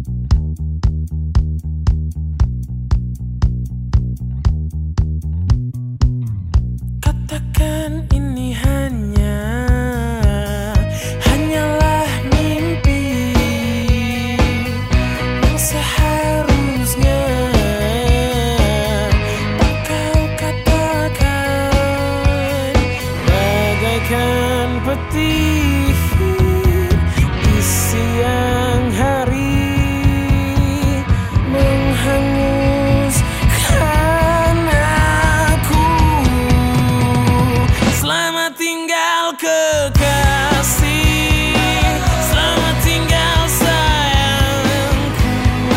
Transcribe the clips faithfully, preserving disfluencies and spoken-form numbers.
Katakan ini hanya hanyalah mimpi yang seharusnya tak kau katakan, bagaikan petir di siang hari menghanguskan aku. Selamat tinggal kekasih, selamat tinggal sayangku,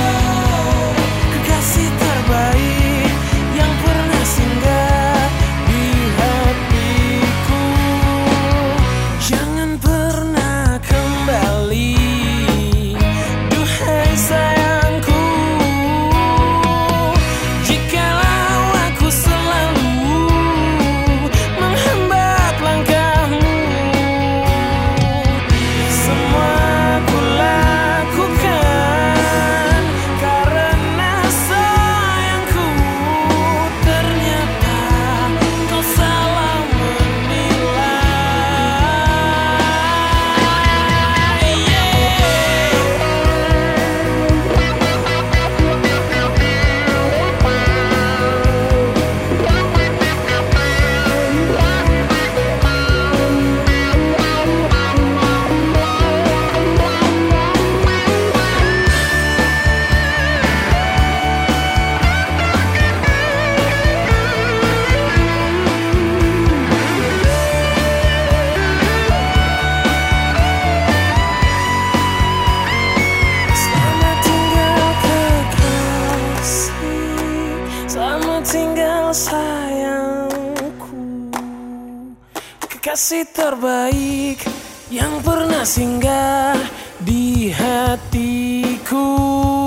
kekasih terbaik yang pernah singgah di hatiku. Jangan pernah kembali, duhai sayangku, jikalau aku selalu menghambat langkahmu. Semua ku lakukan karena sayangku, ternyata kau salah menilai. Selamat tinggal kekasih, selamat tinggal sayangku, kekasih terbaik yang pernah singgah di hatiku.